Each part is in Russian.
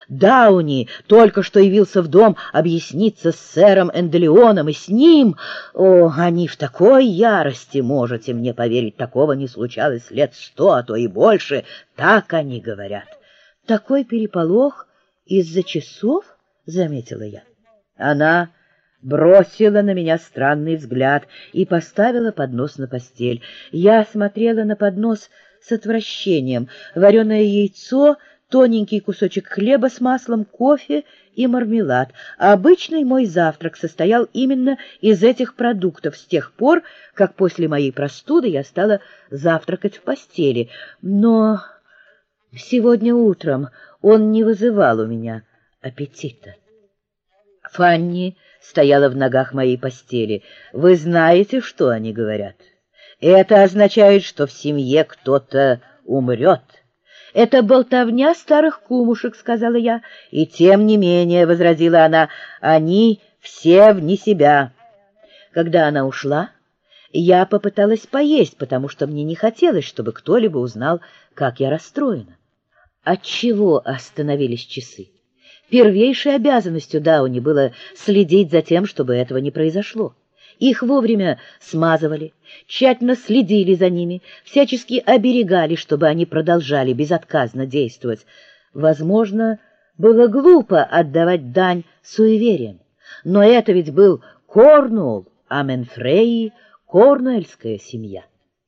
Дауни только что явился в дом объясниться с сэром Энделеоном, и с ним... О, они в такой ярости, можете мне поверить, такого не случалось лет 100, а то и больше, так они говорят. Такой переполох из-за часов, заметила я. Она бросила на меня странный взгляд и поставила поднос на постель. Я смотрела на поднос с отвращением. Вареное яйцо, тоненький кусочек хлеба с маслом, кофе и мармелад. А обычный мой завтрак состоял именно из этих продуктов с тех пор, как после моей простуды я стала завтракать в постели. Но сегодня утром он не вызывал у меня аппетита. Фанни стояла в ногах моей постели. Вы знаете, что они говорят? Это означает, что в семье кто-то умрет. Это болтовня старых кумушек, сказала я. И тем не менее, возразила она, они все вне себя. Когда она ушла, я попыталась поесть, потому что мне не хотелось, чтобы кто-либо узнал, как я расстроена. Отчего остановились часы? Первейшей обязанностью Дауни было следить за тем, чтобы этого не произошло. Их вовремя смазывали, тщательно следили за ними, всячески оберегали, чтобы они продолжали безотказно действовать. Возможно, было глупо отдавать дань суевериям, но это ведь был Корнуолл, а Менфреи — корнуэльская семья.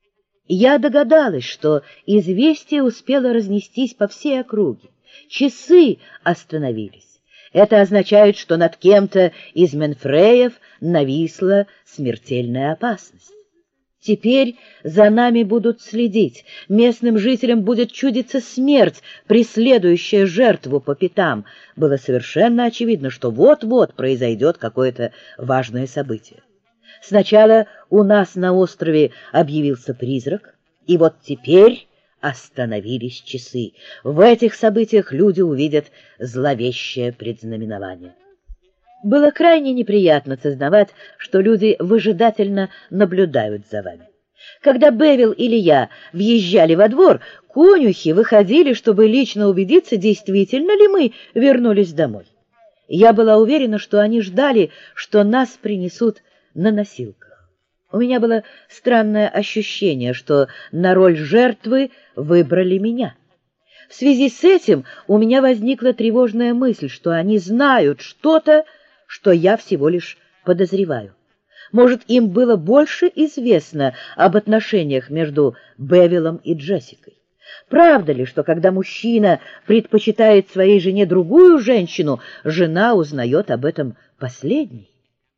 Я догадалась, что известие успело разнестись по всей округе. Часы остановились. Это означает, что над кем-то из Менфреев нависла смертельная опасность. Теперь за нами будут следить. Местным жителям будет чудиться смерть, преследующая жертву по пятам. Было совершенно очевидно, что вот-вот произойдет какое-то важное событие. Сначала у нас на острове объявился призрак, и вот теперь остановились часы. В этих событиях люди увидят зловещее предзнаменование. Было крайне неприятно сознавать, что люди выжидательно наблюдают за вами. Когда Бевил или я въезжали во двор, конюхи выходили, чтобы лично убедиться, действительно ли мы вернулись домой. Я была уверена, что они ждали, что нас принесут на носилках. У меня было странное ощущение, что на роль жертвы выбрали меня. В связи с этим у меня возникла тревожная мысль, что они знают что-то, что я всего лишь подозреваю. Может, им было больше известно об отношениях между Бевилом и Джессикой? Правда ли, что когда мужчина предпочитает своей жене другую женщину, жена узнает об этом последней?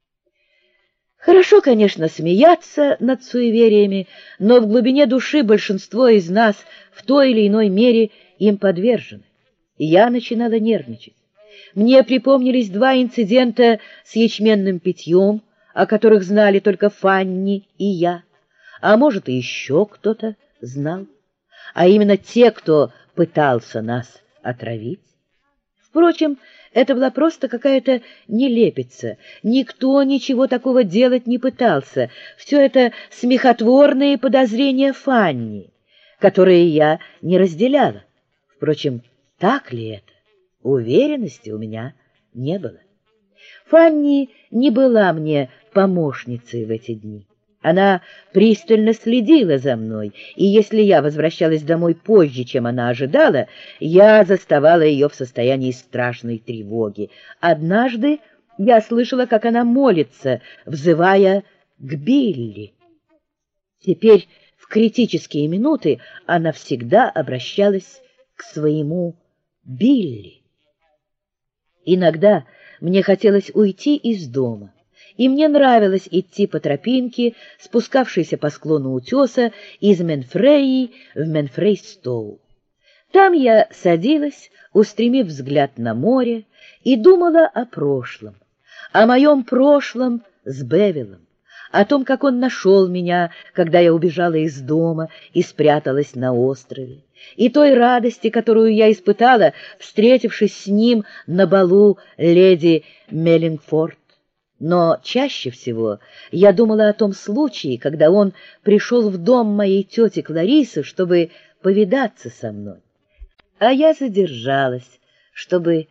Хорошо, конечно, смеяться над суевериями, но в глубине души большинство из нас в той или иной мере им подвержены. И я начинала нервничать. Мне припомнились 2 инцидента с ячменным питьем, о которых знали только Фанни и я, а может, и еще кто-то знал, а именно те, кто пытался нас отравить. Впрочем, это была просто какая-то нелепица. Никто ничего такого делать не пытался. Все это смехотворные подозрения Фанни, которые я не разделяла. Впрочем, так ли это? Уверенности у меня не было. Фанни не была мне помощницей в эти дни. Она пристально следила за мной, и если я возвращалась домой позже, чем она ожидала, я заставала ее в состоянии страшной тревоги. Однажды я слышала, как она молится, взывая к Билли. Теперь в критические минуты она всегда обращалась к своему Билли. Иногда мне хотелось уйти из дома, и мне нравилось идти по тропинке, спускавшейся по склону утеса из Менфреи в Менфрейстоу. Там я садилась, устремив взгляд на море, и думала о прошлом, о моем прошлом с Бевилом, о том, как он нашел меня, когда я убежала из дома и спряталась на острове, и той радости, которую я испытала, встретившись с ним на балу леди Меллингфорд. Но чаще всего я думала о том случае, когда он пришел в дом моей тети Кларисы, чтобы повидаться со мной. А я задержалась, чтобы